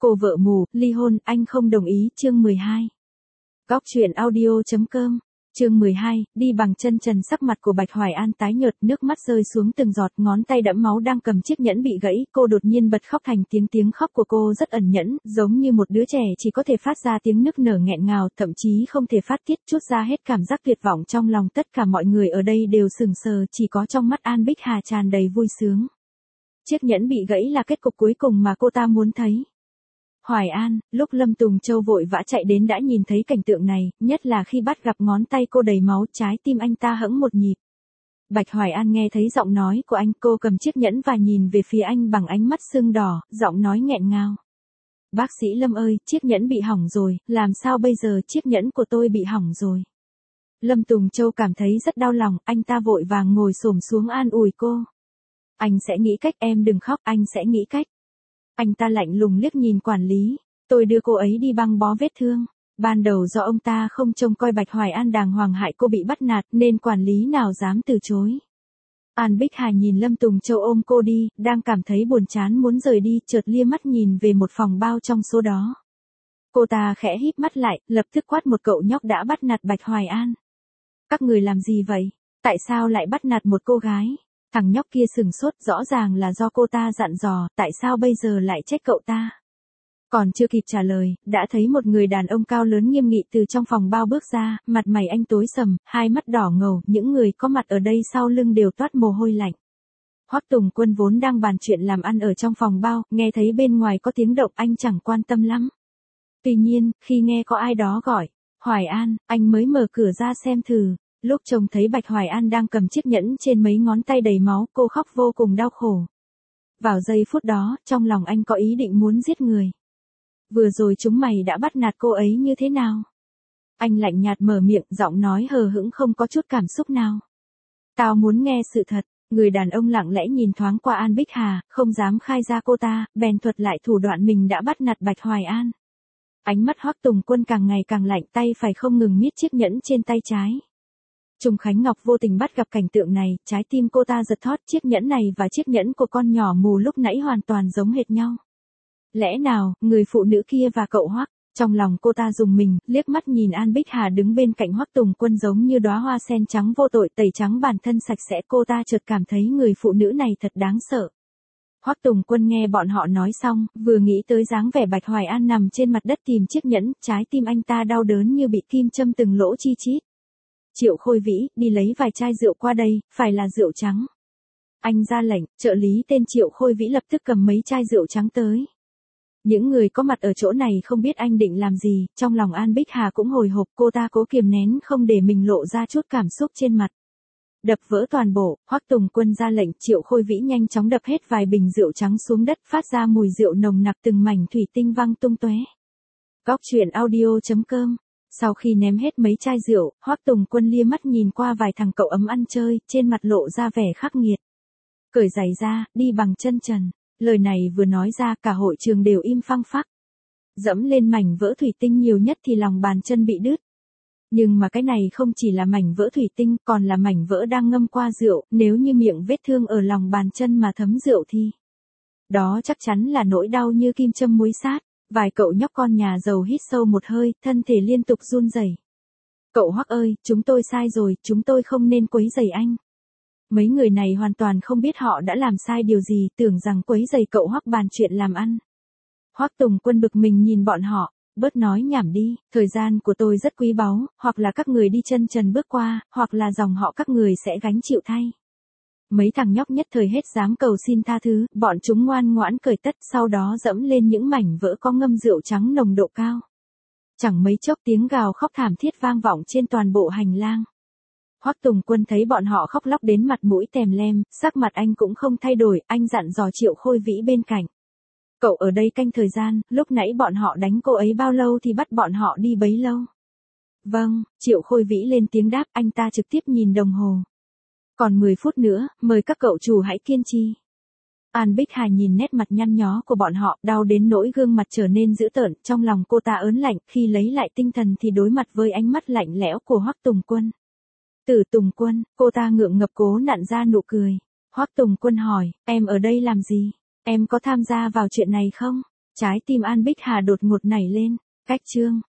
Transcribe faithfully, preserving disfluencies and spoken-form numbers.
Cô vợ mù, ly hôn, anh không đồng ý, chương mười hai. Góc truyện audio.com, chương mười hai, đi bằng chân trần. Sắc mặt của Bạch Hoài An tái nhợt, nước mắt rơi xuống từng giọt, ngón tay đẫm máu đang cầm chiếc nhẫn bị gãy, cô đột nhiên bật khóc thành tiếng tiếng khóc của cô rất ẩn nhẫn, giống như một đứa trẻ chỉ có thể phát ra tiếng nức nở nghẹn ngào, thậm chí không thể phát tiết, trút ra hết cảm giác tuyệt vọng trong lòng. Tất cả mọi người ở đây đều sững sờ, chỉ có trong mắt An Bích Hà tràn đầy vui sướng. Chiếc nhẫn bị gãy là kết cục cuối cùng mà cô ta muốn thấy. Hoài An, lúc Lâm Tùng Châu vội vã chạy đến đã nhìn thấy cảnh tượng này, nhất là khi bắt gặp ngón tay cô đầy máu, trái tim anh ta hững một nhịp. Bạch Hoài An nghe thấy giọng nói của anh, cô cầm chiếc nhẫn và nhìn về phía anh bằng ánh mắt sưng đỏ, giọng nói nghẹn ngào. Bác sĩ Lâm ơi, chiếc nhẫn bị hỏng rồi, làm sao bây giờ, chiếc nhẫn của tôi bị hỏng rồi. Lâm Tùng Châu cảm thấy rất đau lòng, anh ta vội vàng ngồi xổm xuống an ủi cô. Anh sẽ nghĩ cách, em đừng khóc, anh sẽ nghĩ cách. Anh ta lạnh lùng liếc nhìn quản lý, tôi đưa cô ấy đi băng bó vết thương. Ban đầu do ông ta không trông coi Bạch Hoài An đàng hoàng hại cô bị bắt nạt nên quản lý nào dám từ chối. An Bích Hà nhìn Lâm Tùng Châu ôm cô đi, đang cảm thấy buồn chán muốn rời đi, chợt lia mắt nhìn về một phòng bao trong số đó. Cô ta khẽ híp mắt lại, lập tức quát một cậu nhóc đã bắt nạt Bạch Hoài An. Các người làm gì vậy? Tại sao lại bắt nạt một cô gái? Thằng nhóc kia sừng sốt, rõ ràng là do cô ta dặn dò, tại sao bây giờ lại trách cậu ta? Còn chưa kịp trả lời, đã thấy một người đàn ông cao lớn nghiêm nghị từ trong phòng bao bước ra, mặt mày anh tối sầm, hai mắt đỏ ngầu, những người có mặt ở đây sau lưng đều toát mồ hôi lạnh. Hoắc Tùng Quân vốn đang bàn chuyện làm ăn ở trong phòng bao, nghe thấy bên ngoài có tiếng động anh chẳng quan tâm lắm. Tuy nhiên, khi nghe có ai đó gọi, Hoài An, anh mới mở cửa ra xem thử. Lúc trông thấy Bạch Hoài An đang cầm chiếc nhẫn trên mấy ngón tay đầy máu, cô khóc vô cùng đau khổ. Vào giây phút đó, trong lòng anh có ý định muốn giết người. Vừa rồi chúng mày đã bắt nạt cô ấy như thế nào? Anh lạnh nhạt mở miệng, giọng nói hờ hững không có chút cảm xúc nào. Tao muốn nghe sự thật. Người đàn ông lặng lẽ nhìn thoáng qua An Bích Hà, không dám khai ra cô ta, bèn thuật lại thủ đoạn mình đã bắt nạt Bạch Hoài An. Ánh mắt Hoắc Tùng Quân càng ngày càng lạnh, tay phải không ngừng miết chiếc nhẫn trên tay trái. Trùng Khánh Ngọc vô tình bắt gặp cảnh tượng này, trái tim cô ta giật thót, chiếc nhẫn này và chiếc nhẫn của con nhỏ mù lúc nãy hoàn toàn giống hệt nhau. Lẽ nào, người phụ nữ kia và cậu Hoắc? Trong lòng cô ta rùng mình, liếc mắt nhìn An Bích Hà đứng bên cạnh Hoắc Tùng Quân giống như đóa hoa sen trắng vô tội, tẩy trắng bản thân sạch sẽ, cô ta chợt cảm thấy người phụ nữ này thật đáng sợ. Hoắc Tùng Quân nghe bọn họ nói xong, vừa nghĩ tới dáng vẻ Bạch Hoài An nằm trên mặt đất tìm chiếc nhẫn, trái tim anh ta đau đớn như bị kim châm từng lỗ chi chít. Triệu Khôi Vĩ, đi lấy vài chai rượu qua đây, phải là rượu trắng. Anh ra lệnh, trợ lý tên Triệu Khôi Vĩ lập tức cầm mấy chai rượu trắng tới. Những người có mặt ở chỗ này không biết anh định làm gì, trong lòng An Bích Hà cũng hồi hộp, cô ta cố kiềm nén không để mình lộ ra chút cảm xúc trên mặt. Đập vỡ toàn bộ, Hoắc Tùng Quân ra lệnh, Triệu Khôi Vĩ nhanh chóng đập hết vài bình rượu trắng xuống đất, phát ra mùi rượu nồng nặc, từng mảnh thủy tinh văng tung tóe. Góc truyện audio.com. Sau khi ném hết mấy chai rượu, Hoắc Tùng Quân lia mắt nhìn qua vài thằng cậu ấm ăn chơi, trên mặt lộ ra vẻ khắc nghiệt. Cởi giày ra, đi bằng chân trần. Lời này vừa nói ra, cả hội trường đều im phăng phắc. Dẫm lên mảnh vỡ thủy tinh nhiều nhất thì lòng bàn chân bị đứt. Nhưng mà cái này không chỉ là mảnh vỡ thủy tinh, còn là mảnh vỡ đang ngâm qua rượu, nếu như miệng vết thương ở lòng bàn chân mà thấm rượu thì đó chắc chắn là nỗi đau như kim châm muối sát. Vài cậu nhóc con nhà giàu hít sâu một hơi, thân thể liên tục run rẩy. Cậu Hoắc ơi, chúng tôi sai rồi, chúng tôi không nên quấy rầy anh. Mấy người này hoàn toàn không biết họ đã làm sai điều gì, tưởng rằng quấy rầy cậu Hoắc bàn chuyện làm ăn. Hoắc Tùng Quân bực mình nhìn bọn họ, bớt nói nhảm đi, thời gian của tôi rất quý báu, hoặc là các người đi chân trần bước qua, hoặc là dòng họ các người sẽ gánh chịu thay. Mấy thằng nhóc nhất thời hết dám cầu xin tha thứ, bọn chúng ngoan ngoãn cởi tất, sau đó dẫm lên những mảnh vỡ có ngâm rượu trắng nồng độ cao. Chẳng mấy chốc tiếng gào khóc thảm thiết vang vọng trên toàn bộ hành lang. Hoắc Tùng Quân thấy bọn họ khóc lóc đến mặt mũi tèm lem, sắc mặt anh cũng không thay đổi, anh dặn dò Triệu Khôi Vĩ bên cạnh. Cậu ở đây canh thời gian, lúc nãy bọn họ đánh cô ấy bao lâu thì bắt bọn họ đi bấy lâu. Vâng, Triệu Khôi Vĩ lên tiếng đáp, anh ta trực tiếp nhìn đồng hồ. Còn mười phút nữa, mời các cậu chủ hãy kiên trì. An Bích Hà nhìn nét mặt nhăn nhó của bọn họ, đau đến nỗi gương mặt trở nên dữ tợn, trong lòng cô ta ớn lạnh, khi lấy lại tinh thần thì đối mặt với ánh mắt lạnh lẽo của Hoắc Tùng Quân. Tử Tùng Quân, cô ta ngượng ngập cố nặn ra nụ cười. Hoắc Tùng Quân hỏi, em ở đây làm gì? Em có tham gia vào chuyện này không? Trái tim An Bích Hà đột ngột nảy lên. Cách chương.